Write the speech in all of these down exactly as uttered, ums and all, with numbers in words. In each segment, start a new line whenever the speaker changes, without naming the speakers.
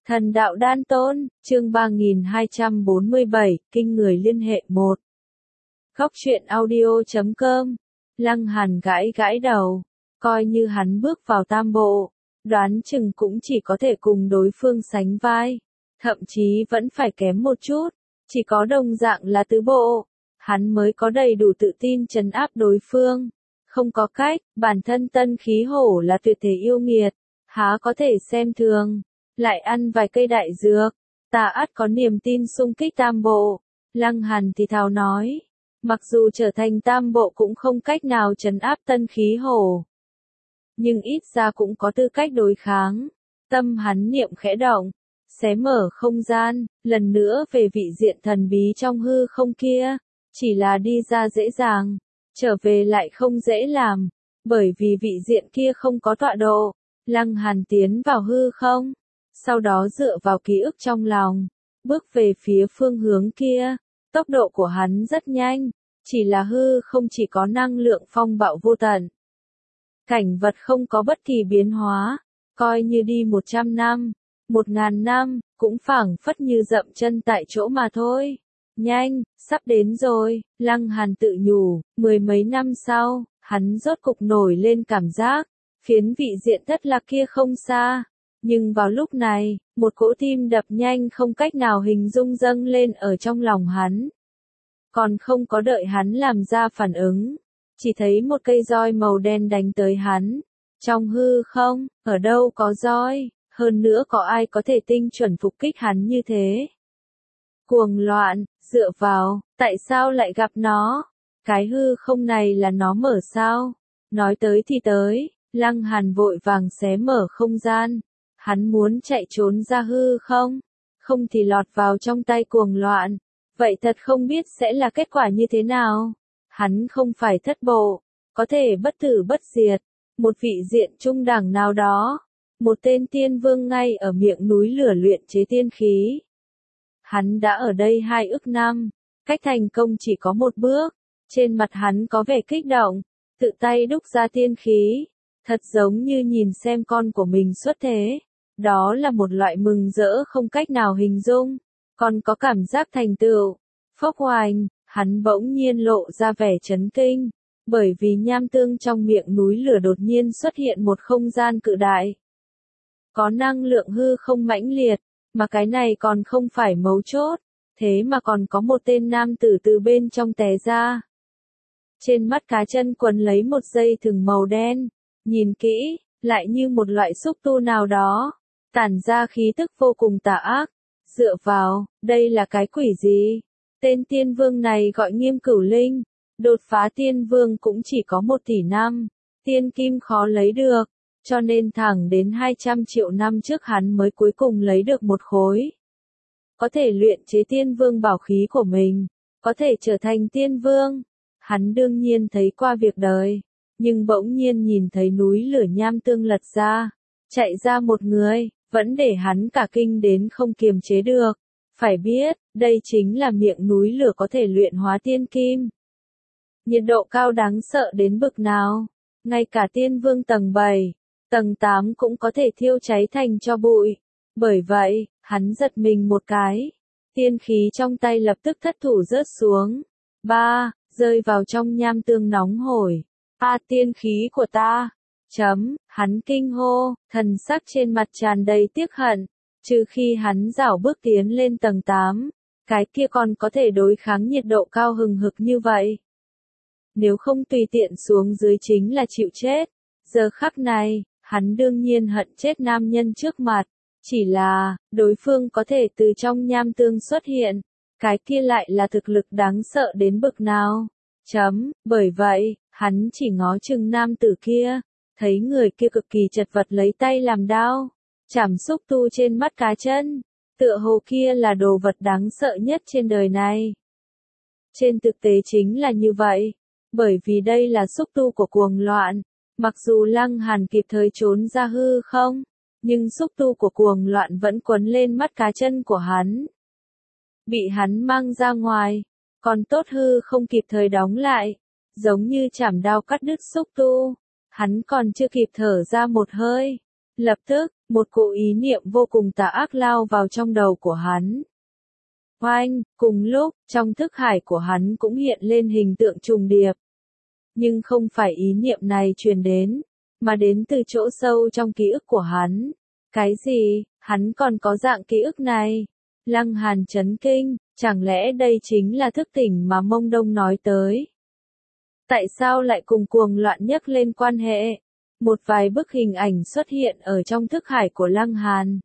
Thần đạo đan tôn, chương ba nghìn hai trăm bốn mươi bảy, kinh người liên hệ một. Góc truyện audio chấm com. Lăng Hàn gãi gãi đầu, coi như hắn bước vào tam bộ, đoán chừng cũng chỉ có thể cùng đối phương sánh vai, thậm chí vẫn phải kém một chút, chỉ có đồng dạng là tứ bộ, hắn mới có đầy đủ tự tin trấn áp đối phương. Không có cách, bản thân Tân Khí Hổ là tuyệt thế yêu nghiệt, há có thể xem thường, lại ăn vài cây đại dược, ta ắt có niềm tin xung kích tam bộ. Lăng Hàn thì thào nói, mặc dù trở thành tam bộ cũng không cách nào trấn áp Tân Khí Hổ, nhưng ít ra cũng có tư cách đối kháng. Tâm hắn niệm khẽ động, xé mở không gian, lần nữa về vị diện thần bí trong hư không kia, chỉ là đi ra dễ dàng, trở về lại không dễ làm, bởi vì vị diện kia không có tọa độ. Lăng Hàn tiến vào hư không, sau đó dựa vào ký ức trong lòng, bước về phía phương hướng kia. Tốc độ của hắn rất nhanh, chỉ là hư không chỉ có năng lượng phong bạo vô tận. Cảnh vật không có bất kỳ biến hóa, coi như đi một trăm năm, một ngàn năm, cũng phảng phất như dậm chân tại chỗ mà thôi. Nhanh, sắp đến rồi, Lăng Hàn tự nhủ, mười mấy năm sau, hắn rốt cục nổi lên cảm giác, phiến vị diện thất lạc kia không xa. Nhưng vào lúc này, một cỗ tim đập nhanh không cách nào hình dung dâng lên ở trong lòng hắn. Còn không có đợi hắn làm ra phản ứng, chỉ thấy một cây roi màu đen đánh tới hắn. Trong hư không, ở đâu có roi, hơn nữa có ai có thể tinh chuẩn phục kích hắn như thế. Cuồng loạn, dựa vào, tại sao lại gặp nó? Cái hư không này là nó mở sao? Nói tới thì tới, Lăng Hàn vội vàng xé mở không gian. Hắn muốn chạy trốn ra hư không, không thì lọt vào trong tay cuồng loạn. Vậy thật không biết sẽ là kết quả như thế nào. Hắn không phải thất bộ, có thể bất tử bất diệt, một vị diện trung đẳng nào đó, một tên tiên vương ngay ở miệng núi lửa luyện chế tiên khí. Hắn đã ở đây hai ức năm, cách thành công chỉ có một bước, trên mặt hắn có vẻ kích động, tự tay đúc ra tiên khí, thật giống như nhìn xem con của mình xuất thế. Đó là một loại mừng rỡ không cách nào hình dung, còn có cảm giác thành tựu. Phốc hoành, hắn bỗng nhiên lộ ra vẻ chấn kinh, bởi vì nham tương trong miệng núi lửa đột nhiên xuất hiện một không gian cự đại. Có năng lượng hư không mãnh liệt, mà cái này còn không phải mấu chốt, thế mà còn có một tên nam tử từ bên trong té ra. Trên mắt cá chân quấn lấy một dây thừng màu đen, nhìn kỹ, lại như một loại xúc tu nào đó, tản ra khí tức vô cùng tà ác. Dựa vào, đây là cái quỷ gì? Tên tiên vương này gọi Nghiêm Cửu Linh, đột phá tiên vương cũng chỉ có một tỷ năm, tiên kim khó lấy được, cho nên thẳng đến hai trăm triệu năm trước hắn mới cuối cùng lấy được một khối. Có thể luyện chế tiên vương bảo khí của mình, có thể trở thành tiên vương. Hắn đương nhiên thấy qua việc đời, nhưng bỗng nhiên nhìn thấy núi lửa nham tương lật ra, chạy ra một người, vẫn để hắn cả kinh đến không kiềm chế được. Phải biết, đây chính là miệng núi lửa có thể luyện hóa tiên kim. Nhiệt độ cao đáng sợ đến bực nào, ngay cả tiên vương tầng bảy, tầng tám cũng có thể thiêu cháy thành tro bụi. Bởi vậy, hắn giật mình một cái, tiên khí trong tay lập tức thất thủ rớt xuống. Ba, rơi vào trong nham tương nóng hổi. A, tiên khí của ta. Chấm, hắn kinh hô, thần sắc trên mặt tràn đầy tiếc hận, trừ khi hắn rảo bước tiến lên tầng tám, cái kia còn có thể đối kháng nhiệt độ cao hừng hực như vậy. Nếu không tùy tiện xuống dưới chính là chịu chết. Giờ khắc này, hắn đương nhiên hận chết nam nhân trước mặt, chỉ là, đối phương có thể từ trong nham tương xuất hiện, cái kia lại là thực lực đáng sợ đến bực nào. Chấm, bởi vậy, hắn chỉ ngó chừng nam tử kia, thấy người kia cực kỳ chật vật lấy tay làm đao, chảm xúc tu trên mắt cá chân, tựa hồ kia là đồ vật đáng sợ nhất trên đời này. Trên thực tế chính là như vậy, bởi vì đây là xúc tu của cuồng loạn, mặc dù Lăng Hàn kịp thời trốn ra hư không, nhưng xúc tu của cuồng loạn vẫn quấn lên mắt cá chân của hắn. Bị hắn mang ra ngoài, còn tốt hư không kịp thời đóng lại, giống như chảm đao cắt đứt xúc tu. Hắn còn chưa kịp thở ra một hơi, lập tức, Một cỗ ý niệm vô cùng tà ác lao vào trong đầu của hắn. Oanh, cùng lúc, trong thức hải của hắn cũng hiện lên hình tượng trùng điệp. Nhưng không phải ý niệm này truyền đến, mà đến từ chỗ sâu trong ký ức của hắn. Cái gì, hắn còn có dạng ký ức này? Lăng Hàn chấn kinh, chẳng lẽ đây chính là thức tỉnh mà Mông Đông nói tới? Tại sao lại cùng cuồng loạn nhắc lên quan hệ? Một vài bức hình ảnh xuất hiện ở trong thức hải của Lăng Hàn.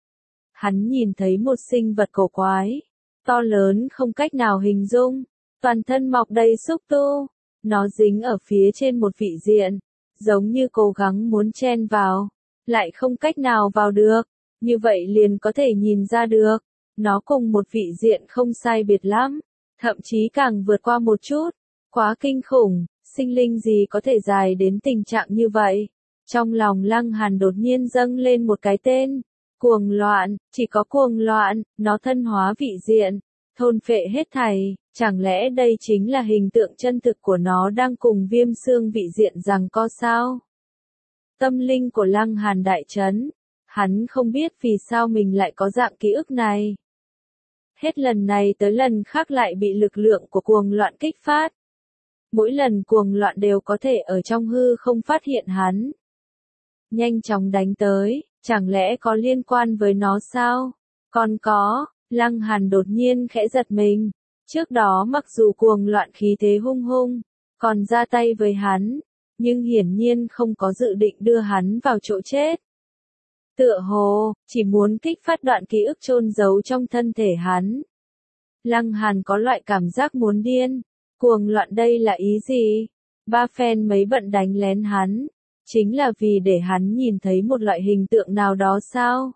Hắn nhìn thấy một sinh vật cổ quái, to lớn không cách nào hình dung, toàn thân mọc đầy xúc tu, nó dính ở phía trên một vị diện, giống như cố gắng muốn chen vào, lại không cách nào vào được, như vậy liền có thể nhìn ra được, nó cùng một vị diện không sai biệt lắm, thậm chí càng vượt qua một chút, quá kinh khủng, sinh linh gì có thể dài đến tình trạng như vậy. Trong lòng Lăng Hàn đột nhiên dâng lên một cái tên, cuồng loạn, chỉ có cuồng loạn, nó thân hóa vị diện, thôn phệ hết thảy, chẳng lẽ đây chính là hình tượng chân thực của nó đang cùng Viêm Xương vị diện giằng co sao? Tâm linh của Lăng Hàn đại chấn, hắn không biết vì sao mình lại có dạng ký ức này. Hết lần này tới lần khác lại bị lực lượng của cuồng loạn kích phát. Mỗi lần cuồng loạn đều có thể ở trong hư không phát hiện hắn. Nhanh chóng đánh tới, chẳng lẽ có liên quan với nó sao? Còn có, Lăng Hàn đột nhiên khẽ giật mình. Trước đó mặc dù cuồng loạn khí thế hung hung, còn ra tay với hắn, nhưng hiển nhiên không có dự định đưa hắn vào chỗ chết. Tựa hồ, chỉ muốn kích phát đoạn ký ức chôn giấu trong thân thể hắn. Lăng Hàn có loại cảm giác muốn điên. Cuồng loạn đây là ý gì? Ba phen mấy bận đánh lén hắn, chính là vì để hắn nhìn thấy một loại hình tượng nào đó sao?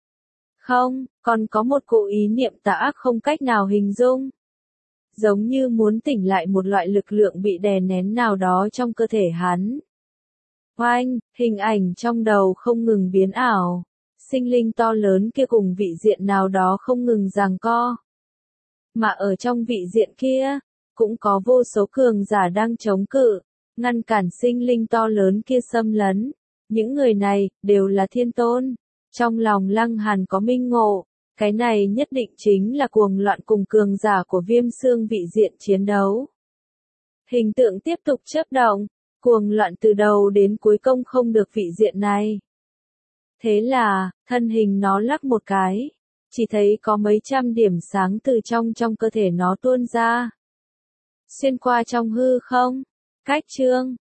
Không, còn có một cỗ ý niệm tà ác không cách nào hình dung. Giống như muốn tỉnh lại một loại lực lượng bị đè nén nào đó trong cơ thể hắn. Oanh, hình ảnh trong đầu không ngừng biến ảo. Sinh linh to lớn kia cùng vị diện nào đó không ngừng giằng co. Mà ở trong vị diện kia, cũng có vô số cường giả đang chống cự, ngăn cản sinh linh to lớn kia xâm lấn. Những người này, đều là thiên tôn. Trong lòng Lăng Hàn có minh ngộ, cái này nhất định chính là cuồng loạn cùng cường giả của Viêm Xương vị diện chiến đấu. Hình tượng tiếp tục chớp động, cuồng loạn từ đầu đến cuối công không được vị diện này. Thế là, thân hình nó lắc một cái, chỉ thấy có mấy trăm điểm sáng từ trong trong cơ thể nó tuôn ra. Xuyên qua trong hư không, cách chương,